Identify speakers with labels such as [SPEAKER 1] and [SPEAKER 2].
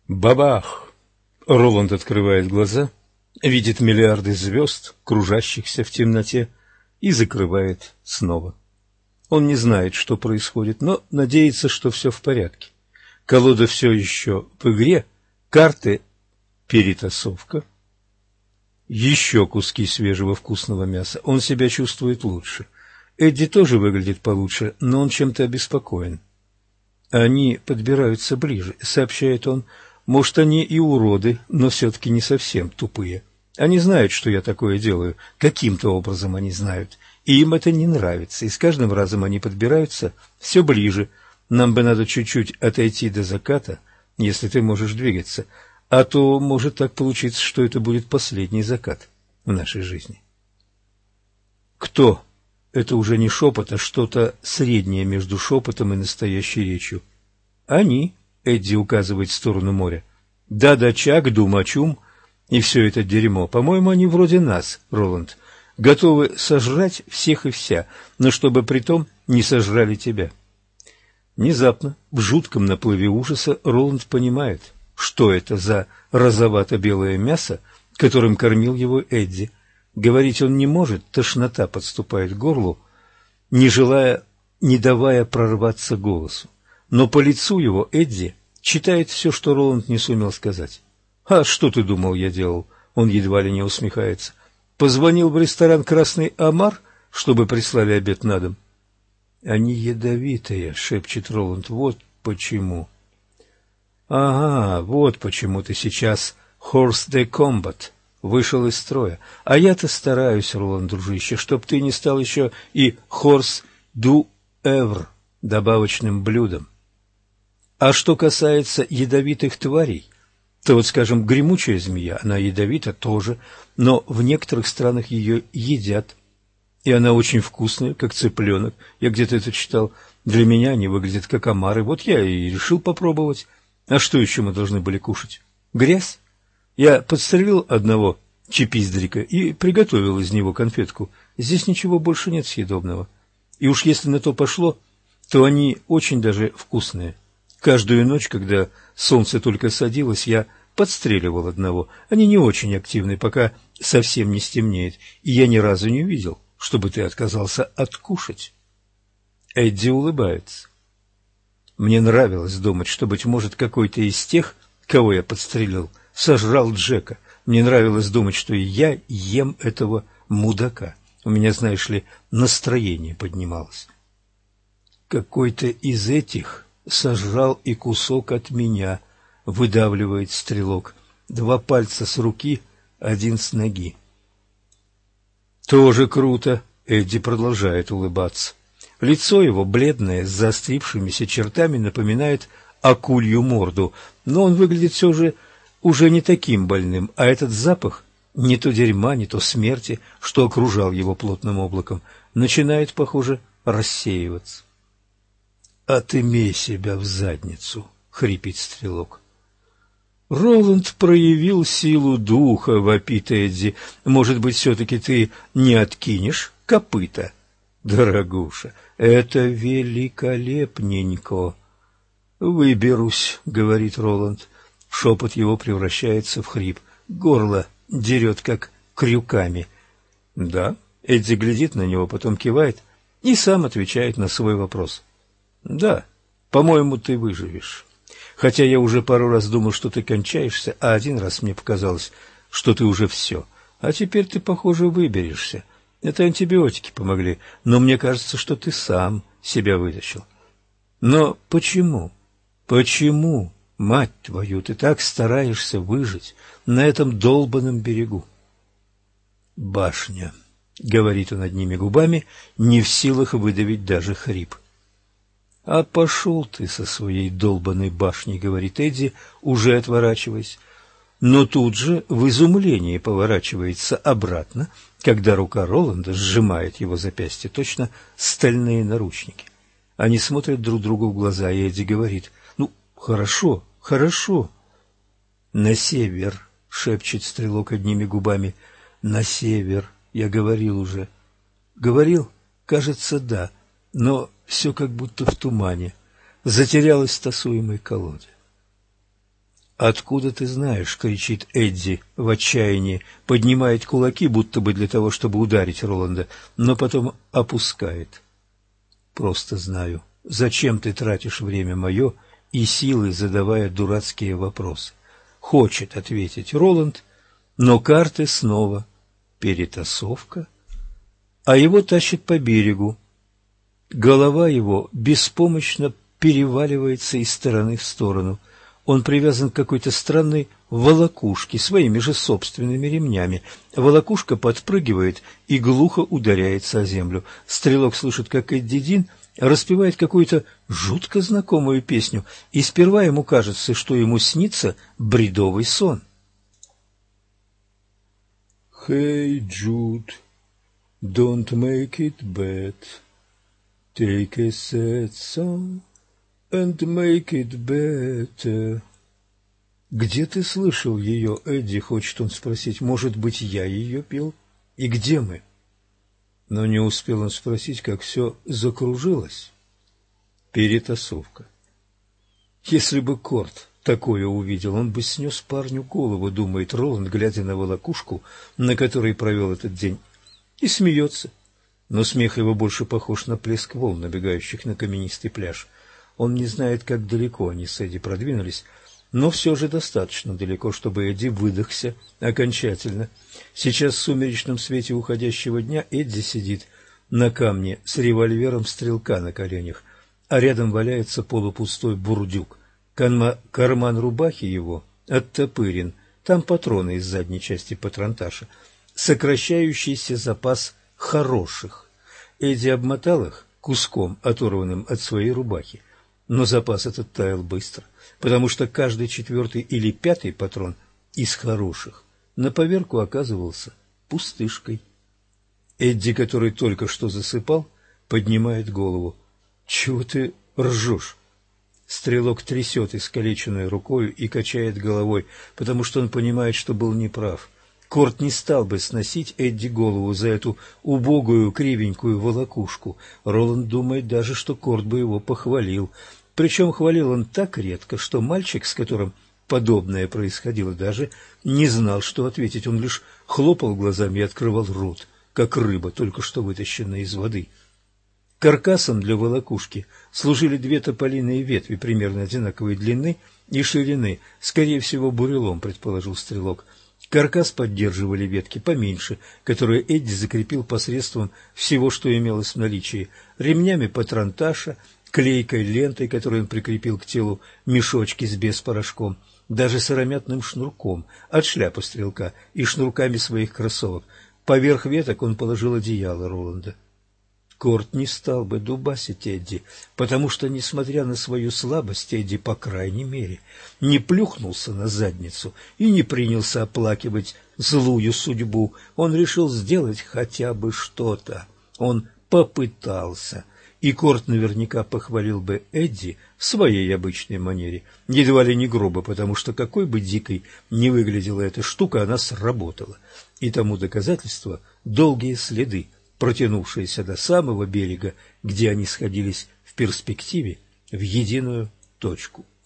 [SPEAKER 1] Бабах! Роланд открывает глаза, видит миллиарды звезд, кружащихся в темноте, и закрывает снова. Он не знает, что происходит, но надеется, что все в порядке. Колода все еще в игре, карты перетасовка, еще куски свежего вкусного мяса. Он себя чувствует лучше. Эдди тоже выглядит получше, но он чем-то обеспокоен. Они подбираются ближе, сообщает он. Может, они и уроды, но все-таки не совсем тупые. Они знают, что я такое делаю. Каким-то образом они знают. И им это не нравится. И с каждым разом они подбираются все ближе. Нам бы надо чуть-чуть отойти до заката, если ты можешь двигаться. А то может так получиться, что это будет последний закат в нашей жизни. Кто? Это уже не шепот, а что-то среднее между шепотом и настоящей речью. Они, Эдди указывает в сторону моря. Да-да, Чак, Думачум и все это дерьмо. По-моему, они вроде нас, Роланд, готовы сожрать всех и вся, но чтобы притом не сожрали тебя. Внезапно, в жутком наплыве ужаса, Роланд понимает, что это за розовато-белое мясо, которым кормил его Эдди. Говорить он не может, тошнота подступает к горлу, не давая прорваться голосу. Но по лицу его Эдди читает все, что Роланд не сумел сказать. «А что ты думал, я делал?» Он едва ли не усмехается. «Позвонил в ресторан «Красный Омар», чтобы прислали обед на дом». «Они ядовитые», — шепчет Роланд. «Вот почему». «Ага, вот почему ты сейчас Horse de Combat, вышел из строя. А я-то стараюсь, Роланд, дружище, чтоб ты не стал еще и Horse du Evre добавочным блюдом. А что касается ядовитых тварей, то вот, скажем, гремучая змея, она ядовита тоже, но в некоторых странах ее едят. И она очень вкусная, как цыпленок. Я где-то это читал. Для меня они выглядят как омары. Вот я и решил попробовать. А что еще мы должны были кушать? Грязь? Я подстрелил одного чипиздрика и приготовил из него конфетку. Здесь ничего больше нет съедобного. И уж если на то пошло, то они очень даже вкусные. Каждую ночь, когда солнце только садилось, я подстреливал одного. Они не очень активны, пока совсем не стемнеет, и я ни разу не видел, чтобы ты отказался откушать. Эдди улыбается. Мне нравилось думать, что, быть может, какой-то из тех, кого я подстрелил, сожрал Джека. Мне нравилось думать, что я ем этого мудака. У меня, знаешь ли, настроение поднималось. Какой-то из этих сожрал и кусок от меня, выдавливает стрелок. 2 пальца с руки, 1 с ноги. Тоже круто. Эдди продолжает улыбаться. Лицо его, бледное, с заострившимися чертами, напоминает акулью морду, но он выглядит все же уже не таким больным, а этот запах, не то дерьма, не то смерти, что окружал его плотным облаком, начинает, похоже, рассеиваться. «Отымей себя в задницу!» — хрипит стрелок. «Роланд проявил силу духа», — вопит Эдди. «Может быть, все-таки ты не откинешь копыта?» «Дорогуша, это великолепненько!» «Выберусь», — говорит Роланд. Шепот его превращается в хрип. Горло дерет, как крюками. «Да?» — Эдди глядит на него, потом кивает и сам отвечает на свой вопрос. «Да, по-моему, ты выживешь. Хотя я уже пару раз думал, что ты кончаешься, а один раз мне показалось, что ты уже все. А теперь ты, похоже, выберешься. Это антибиотики помогли, но мне кажется, что ты сам себя вытащил. Но почему? Почему, мать твою, ты так стараешься выжить на этом долбанном берегу?» «Башня», — говорит он одними губами, не в силах выдавить даже хрип. «А пошел ты со своей долбанной башней», — говорит Эдди, уже отворачиваясь. Но тут же в изумлении поворачивается обратно, когда рука Роланда сжимает его запястье, точно стальные наручники. Они смотрят друг другу в глаза, и Эдди говорит: «Ну, хорошо, хорошо». «На север», — шепчет стрелок одними губами. «На север, я говорил уже». «Говорил? Кажется, да, но все как будто в тумане, затерялось в тасуемой колоде». «Откуда ты знаешь?» — кричит Эдди в отчаянии, поднимает кулаки, будто бы для того, чтобы ударить Роланда, но потом опускает. «Просто знаю. Зачем ты тратишь время мое и силы, задавая дурацкие вопросы?» Хочет ответить Роланд, но карты снова перетасовка, а его тащит по берегу. Голова его беспомощно переваливается из стороны в сторону. Он привязан к какой-то странной волокушке своими же собственными ремнями. Волокушка подпрыгивает и глухо ударяется о землю. Стрелок слышит, как Эдди Дин распевает какую-то жутко знакомую песню, и сперва ему кажется, что ему снится бредовый сон. «Hey, Jude, don't make it bad. Take a sad song and make it better». «Где ты слышал ее, Эдди?» — хочет он спросить. «Может быть, я ее пел? И где мы?» Но не успел он спросить, как все закружилось. Перетасовка. Если бы Корт такое увидел, он бы снес парню голову, думает Роланд, глядя на волокушку, на которой провел этот день, и смеется. Но смех его больше похож на плеск волн, набегающих на каменистый пляж. Он не знает, как далеко они с Эдди продвинулись, но все же достаточно далеко, чтобы Эдди выдохся окончательно. Сейчас в сумеречном свете уходящего дня Эдди сидит на камне с револьвером стрелка на коленях, а рядом валяется полупустой бурдюк. Карман рубахи его оттопырен, там патроны из задней части патронташа, сокращающийся запас хороших. Эдди обмотал их куском, оторванным от своей рубахи, но запас этот таял быстро, потому что каждый четвертый или пятый патрон из хороших на поверку оказывался пустышкой. Эдди, который только что засыпал, поднимает голову. «Чего ты ржешь?» Стрелок трясет искалеченной рукой и качает головой, потому что он понимает, что был неправ. Корт не стал бы сносить Эдди голову за эту убогую кривенькую волокушку. Роланд думает даже, что Корт бы его похвалил. Причем хвалил он так редко, что мальчик, с которым подобное происходило, даже не знал, что ответить. Он лишь хлопал глазами и открывал рот, как рыба, только что вытащенная из воды. Каркасом для волокушки служили две тополиные ветви примерно одинаковой длины и ширины, скорее всего, бурелом, предположил стрелок. Каркас поддерживали ветки поменьше, которые Эдди закрепил посредством всего, что имелось в наличии: ремнями патронташа, клейкой лентой, которую он прикрепил к телу мешочки с беспорошком, даже сыромятным шнурком от шляпы стрелка и шнурками своих кроссовок. Поверх веток он положил одеяло Роланда. Корт не стал бы дубасить Эдди, потому что, несмотря на свою слабость, Эдди, по крайней мере, не плюхнулся на задницу и не принялся оплакивать злую судьбу. Он решил сделать хотя бы что-то. Он попытался. И Корт наверняка похвалил бы Эдди в своей обычной манере, едва ли не грубо, потому что какой бы дикой ни выглядела эта штука, она сработала. И тому доказательство — долгие следы, протянувшиеся до самого берега, где они сходились в перспективе в единую точку.